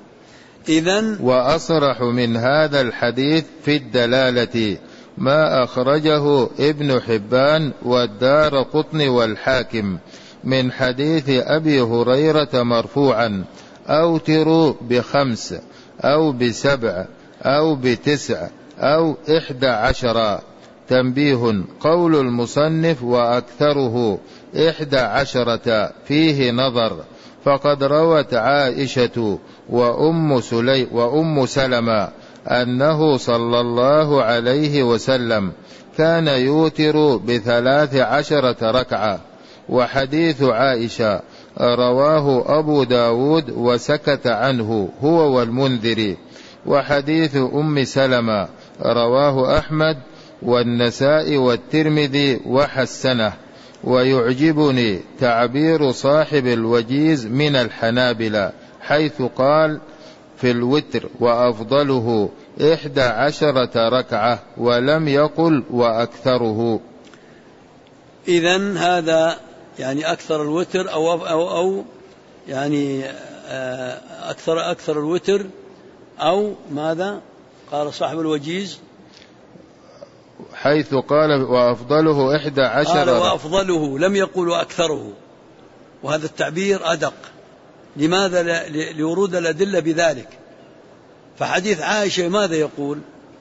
وأصرح من هذا الحديث في الدلالة ما أخرجه ابن حبان والدارقطني والحاكم من حديث أبي هريرة مرفوعا: أوتروا ب5 أو ب7 أو ب9 أو 11، تنبيه. قول المصنف وأكثره 11 فيه نظر، فقد روت عائشة وأم سلمة أنه صلى الله عليه وسلم كان يوتر ب13 ركعة، وحديث عائشة رواه أبو داود وسكت عنه هو والمنذري، وحديث أم سلمة رواه أحمد والنسائي والترمذي وحسنه. ويعجبني تعبير صاحب الوجيز من الحنابلة حيث قال في الوتر وأفضله 11 ركعة ولم يقل وأكثره. إذن هذا يعني أكثر الوتر أو يعني أكثر الوتر أو ماذا قال صاحب الوجيز حيث قال وأفضله 11 قال وأفضله لم يقل وأكثره، وهذا التعبير أدق. لماذا؟ لورود الأدلة بذلك. فحديث عائشة ماذا يقول؟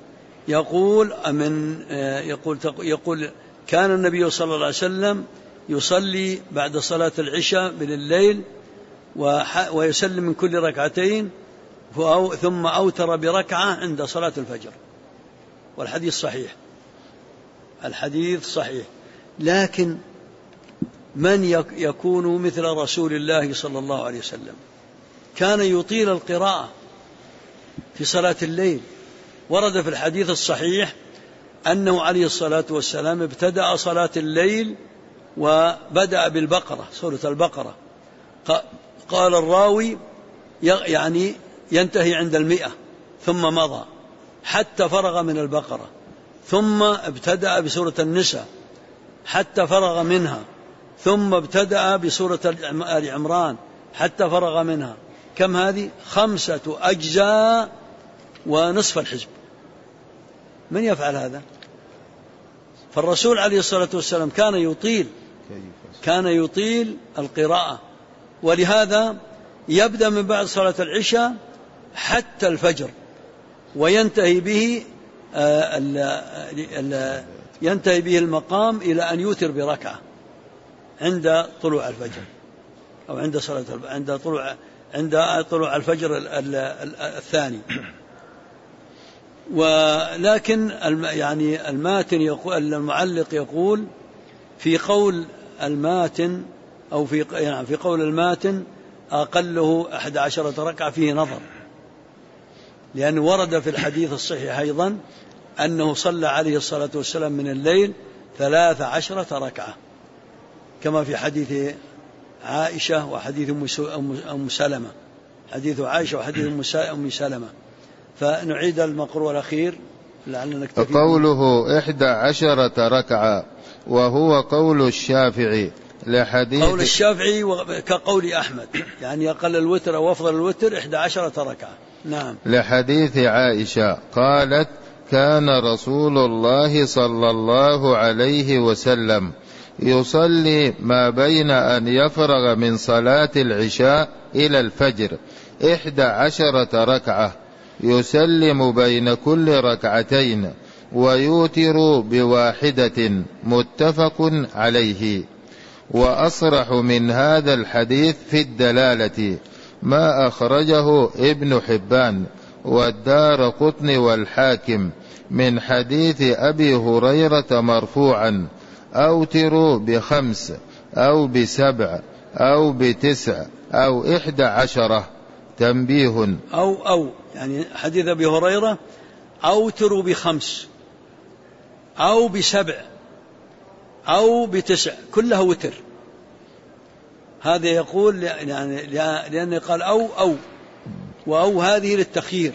يقول كان النبي صلى الله عليه وسلم يصلي بعد صلاة العشاء من الليل ويسلم من كل ركعتين ثم أوتر بركعة عند صلاة الفجر، والحديث صحيح، الحديث صحيح. لكن من يكون مثل رسول الله صلى الله عليه وسلم كان يطيل القراءة في صلاة الليل. ورد في الحديث الصحيح أنه عليه الصلاة والسلام ابتدأ صلاة الليل وبدأ بالبقرة، سورة البقرة. قال الراوي يعني ينتهي عند 100 ثم مضى حتى فرغ من البقرة، ثم ابتدأ بسورة النساء حتى فرغ منها، ثم ابتدأ بسورة آل عمران حتى فرغ منها. كم هذه؟ 5 أجزاء ونصف الحزب. من يفعل هذا؟ فالرسول عليه الصلاة والسلام كان يطيل القراءة، ولهذا يبدأ من بعد صلاة العشاء حتى الفجر، وينتهي به المقام إلى أن يوتر بركعة عند طلوع الفجر أو عند طلوع الفجر الثاني. ولكن يعني الماتن يقول، المعلق يقول في قول الماتن أو في قول الماتن أقله 11 ركعة فيه نظر، لأنه ورد في الحديث الصحيح أيضا أنه صلى عليه الصلاة والسلام من الليل 13 ركعة، كما في حديث عائشة وحديث أم سلمة، حديث عائشة وحديث أم سلمة. فنعيد المقروء الأخير لعلنا نكتفي. قوله 11 ركعة وهو قول الشافعي لحديث قول الشافعي كقول أحمد، يعني أقل الوتر أو أفضل الوتر 11 ركعة. نعم. لحديث عائشة قالت كان رسول الله صلى الله عليه وسلم يصلي ما بين أن يفرغ من صلاة العشاء إلى الفجر 11 ركعة، يسلم بين كل ركعتين ويوتر بواحدة، متفق عليه. وأصرح من هذا الحديث في الدلالة ما أخرجه ابن حبان والدارقطني والحاكم من حديث أبي هريرة مرفوعا أوتروا ب5 أو ب7 أو ب9 أو 11. تنبيه. أو يعني حديث أبي هريرة أوتروا ب5 أو ب7 أو ب9 كلها وتر. هذا يقول يعني لأنه قال أو هذه للتخيير.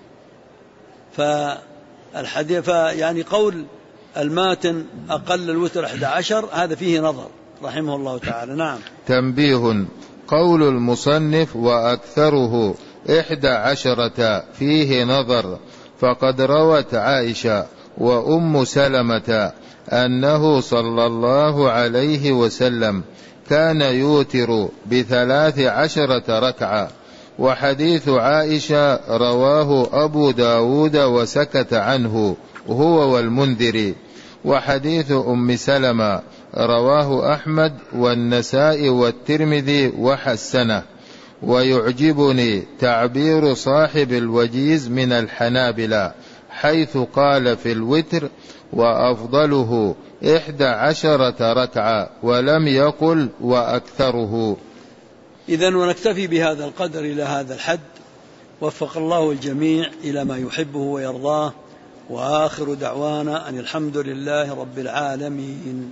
فالحديث يعني قول الماتن أقل الوتر 11 هذا فيه نظر رحمه الله تعالى. نعم. تنبيه. قول المصنف وأكثره 11 فيه نظر، فقد روت عائشة وأم سلمة أنه صلى الله عليه وسلم كان يوتر ب13 ركعة، وحديث عائشة رواه أبو داود وسكت عنه هو والمنذري، وحديث أم سلمة رواه أحمد والنسائي والترمذي وحسنه. ويعجبني تعبير صاحب الوجيز من الحنابلة حيث قال في الوتر وأفضله 11 ركعة ولم يقل وأكثره. إذن ونكتفي بهذا القدر إلى هذا الحد، وفق الله الجميع إلى ما يحبه ويرضاه، وآخر دعوانا أن الحمد لله رب العالمين.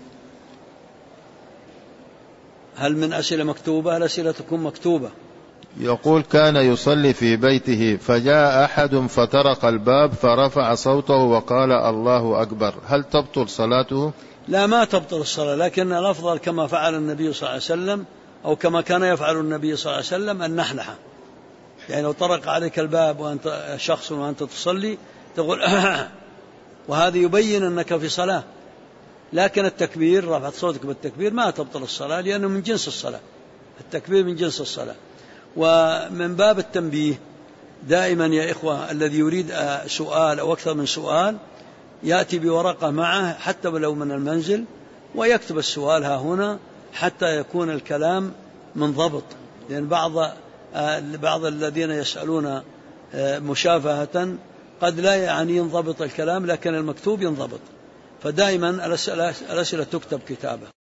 هل من أسئلة مكتوبة؟ الأسئلة تكون مكتوبة. يقول كان يصلي في بيته فجاء أحد فطرق الباب فرفع صوته وقال الله أكبر، هل تبطل صلاته؟ لا، ما تبطل الصلاة، لكن الأفضل كما فعل النبي صلى الله عليه وسلم أو كما كان يفعل النبي صلى الله عليه وسلم النحنحة. يعني لو طرق عليك الباب وأنت شخص وأنت تصلي تقول وهذا يبين أنك في صلاة. لكن التكبير، رفعت صوتك بالتكبير ما تبطل الصلاة، لأنه من جنس الصلاة، التكبير من جنس الصلاة. ومن باب التنبيه دائما يا إخوة، الذي يريد سؤال أو أكثر من سؤال يأتي بورقة معه حتى ولو من المنزل ويكتب السؤال ها هنا حتى يكون الكلام منضبط، لأن بعض الذين يسألون مشافهة قد لا يعني ينضبط الكلام، لكن المكتوب ينضبط. فدائما الأسئلة تكتب كتابة.